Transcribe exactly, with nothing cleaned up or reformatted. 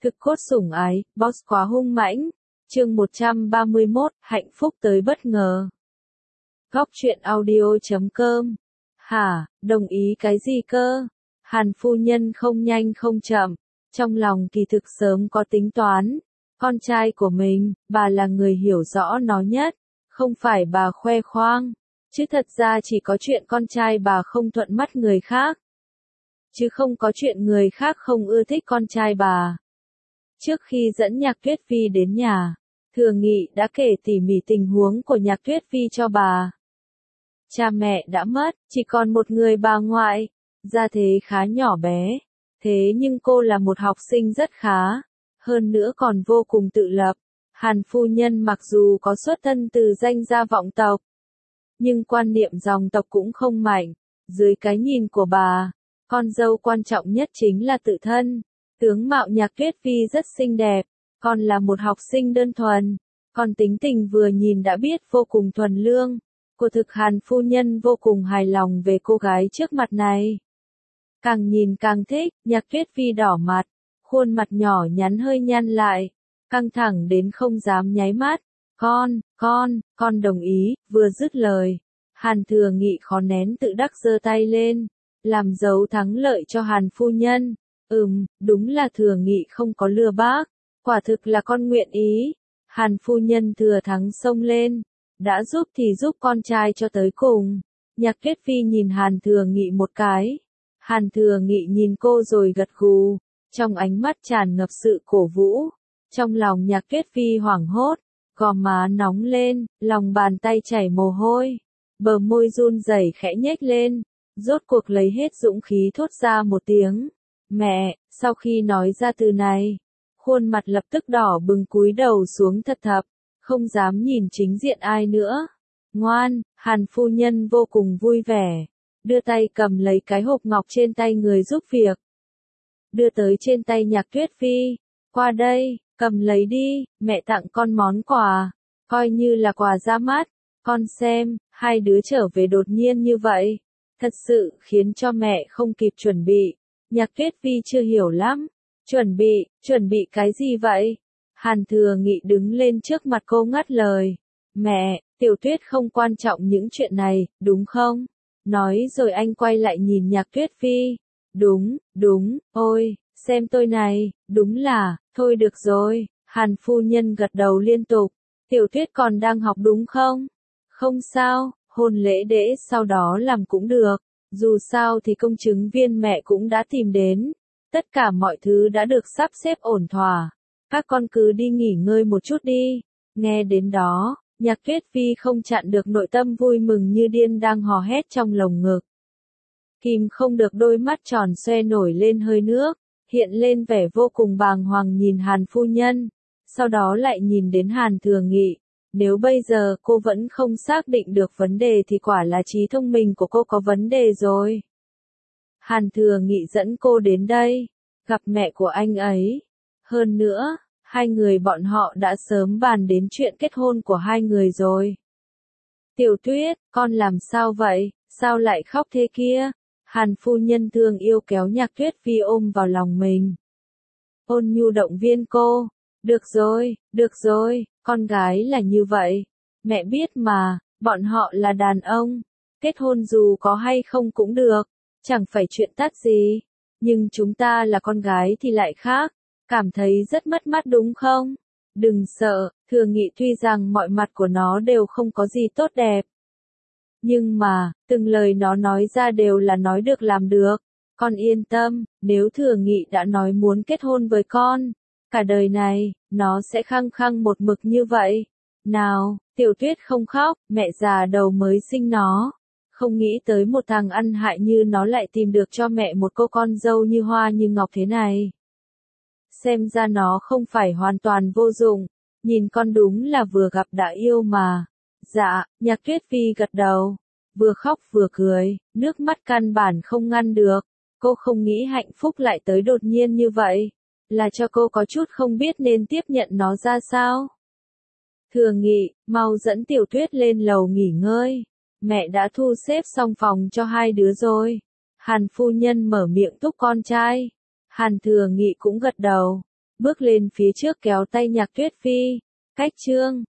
Thực cốt sủng ái, boss quá hung mãnh. Chương một trăm ba mươi mốt, hạnh phúc tới bất ngờ. Góc truyện audio chấm com. Hả, đồng ý cái gì cơ? Hàn phu nhân không nhanh không chậm, trong lòng kỳ thực sớm có tính toán. Con trai của mình, bà là người hiểu rõ nó nhất, không phải bà khoe khoang. Chứ thật ra chỉ có chuyện con trai bà không thuận mắt người khác. Chứ không có chuyện người khác không ưa thích con trai bà. Trước khi dẫn Nhạc Tuyết Phi đến nhà, Thừa Nghị đã kể tỉ mỉ tình huống của Nhạc Tuyết Phi cho bà. Cha mẹ đã mất, chỉ còn một người bà ngoại, gia thế khá nhỏ bé. Thế nhưng cô là một học sinh rất khá, hơn nữa còn vô cùng tự lập. Hàn phu nhân mặc dù có xuất thân từ danh gia vọng tộc, nhưng quan niệm dòng tộc cũng không mạnh. Dưới cái nhìn của bà, con dâu quan trọng nhất chính là tự thân. Tướng mạo Nhạc Tuyết Phi rất xinh đẹp, còn là một học sinh đơn thuần, còn tính tình vừa nhìn đã biết vô cùng thuần lương. Cô thực Hàn phu nhân vô cùng hài lòng về cô gái trước mặt này. Càng nhìn càng thích, Nhạc Tuyết Phi đỏ mặt, khuôn mặt nhỏ nhắn hơi nhăn lại, căng thẳng đến không dám nháy mắt. Con, con, con đồng ý. Vừa dứt lời, Hàn Thừa Nghị khó nén tự đắc giơ tay lên, làm dấu thắng lợi cho Hàn phu nhân. Ừm, đúng là Thừa Nghị không có lừa bác, quả thực là con nguyện ý. Hàn phu nhân thừa thắng xông lên, đã giúp thì giúp con trai cho tới cùng. Nhạc Tuyết Phi nhìn Hàn Thừa Nghị một cái, Hàn Thừa Nghị nhìn cô rồi gật gù, trong ánh mắt tràn ngập sự cổ vũ. Trong lòng Nhạc Tuyết Phi hoảng hốt, gò má nóng lên, lòng bàn tay chảy mồ hôi, bờ môi run rẩy khẽ nhếch lên, rốt cuộc lấy hết dũng khí thốt ra một tiếng. Mẹ. Sau khi nói ra từ này, khuôn mặt lập tức đỏ bừng, cúi đầu xuống thật thập, không dám nhìn chính diện ai nữa. Ngoan, Hàn phu nhân vô cùng vui vẻ, đưa tay cầm lấy cái hộp ngọc trên tay người giúp việc, đưa tới trên tay Nhạc Tuyết Phi. Qua đây, cầm lấy đi, mẹ tặng con món quà, coi như là quà ra mắt. Con xem, hai đứa trở về đột nhiên như vậy, thật sự khiến cho mẹ không kịp chuẩn bị. Nhạc Tuyết Phi chưa hiểu lắm. Chuẩn bị, chuẩn bị cái gì vậy? Hàn Thừa Nghị đứng lên trước mặt cô ngắt lời. Mẹ, Tiểu Tuyết không quan trọng những chuyện này, đúng không? Nói rồi anh quay lại nhìn Nhạc Tuyết Phi. Đúng, đúng, ôi, xem tôi này, đúng là, thôi được rồi. Hàn phu nhân gật đầu liên tục. Tiểu Tuyết còn đang học đúng không? Không sao, hôn lễ đễ sau đó làm cũng được. Dù sao thì công chứng viên mẹ cũng đã tìm đến. Tất cả mọi thứ đã được sắp xếp ổn thỏa. Các con cứ đi nghỉ ngơi một chút đi. Nghe đến đó, Nhạc Tuyết Phi không chặn được nội tâm vui mừng như điên đang hò hét trong lồng ngực. Kìm không được đôi mắt tròn xoe nổi lên hơi nước, hiện lên vẻ vô cùng bàng hoàng nhìn Hàn phu nhân. Sau đó lại nhìn đến Hàn Thừa Nghị. Nếu bây giờ cô vẫn không xác định được vấn đề thì quả là trí thông minh của cô có vấn đề rồi. Hàn Thừa Nghị dẫn cô đến đây, gặp mẹ của anh ấy. Hơn nữa, hai người bọn họ đã sớm bàn đến chuyện kết hôn của hai người rồi. Tiểu Tuyết, con làm sao vậy, sao lại khóc thế kia? Hàn phu nhân thương yêu kéo Nhạc Tuyết Phi ôm vào lòng mình. Ôn nhu động viên cô. Được rồi, được rồi, con gái là như vậy. Mẹ biết mà, bọn họ là đàn ông. Kết hôn dù có hay không cũng được, chẳng phải chuyện tát gì. Nhưng chúng ta là con gái thì lại khác, cảm thấy rất mất mắt đúng không? Đừng sợ, Thừa Nghị tuy rằng mọi mặt của nó đều không có gì tốt đẹp. Nhưng mà, từng lời nó nói ra đều là nói được làm được. Con yên tâm, nếu Thừa Nghị đã nói muốn kết hôn với con, cả đời này, nó sẽ khăng khăng một mực như vậy. Nào, Tiểu Tuyết không khóc, mẹ già đầu mới sinh nó. Không nghĩ tới một thằng ăn hại như nó lại tìm được cho mẹ một cô con dâu như hoa như ngọc thế này. Xem ra nó không phải hoàn toàn vô dụng, nhìn con đúng là vừa gặp đã yêu mà. Dạ, Nhạc Tuyết Phi gật đầu, vừa khóc vừa cười, nước mắt căn bản không ngăn được. Cô không nghĩ hạnh phúc lại tới đột nhiên như vậy, là cho cô có chút không biết nên tiếp nhận nó ra sao. Thừa Nghị, mau dẫn Tiểu Tuyết lên lầu nghỉ ngơi. Mẹ đã thu xếp xong phòng cho hai đứa rồi. Hàn phu nhân mở miệng thúc con trai. Hàn Thừa Nghị cũng gật đầu. bước lên phía trước kéo tay Nhạc Tuyết Phi. Cách chương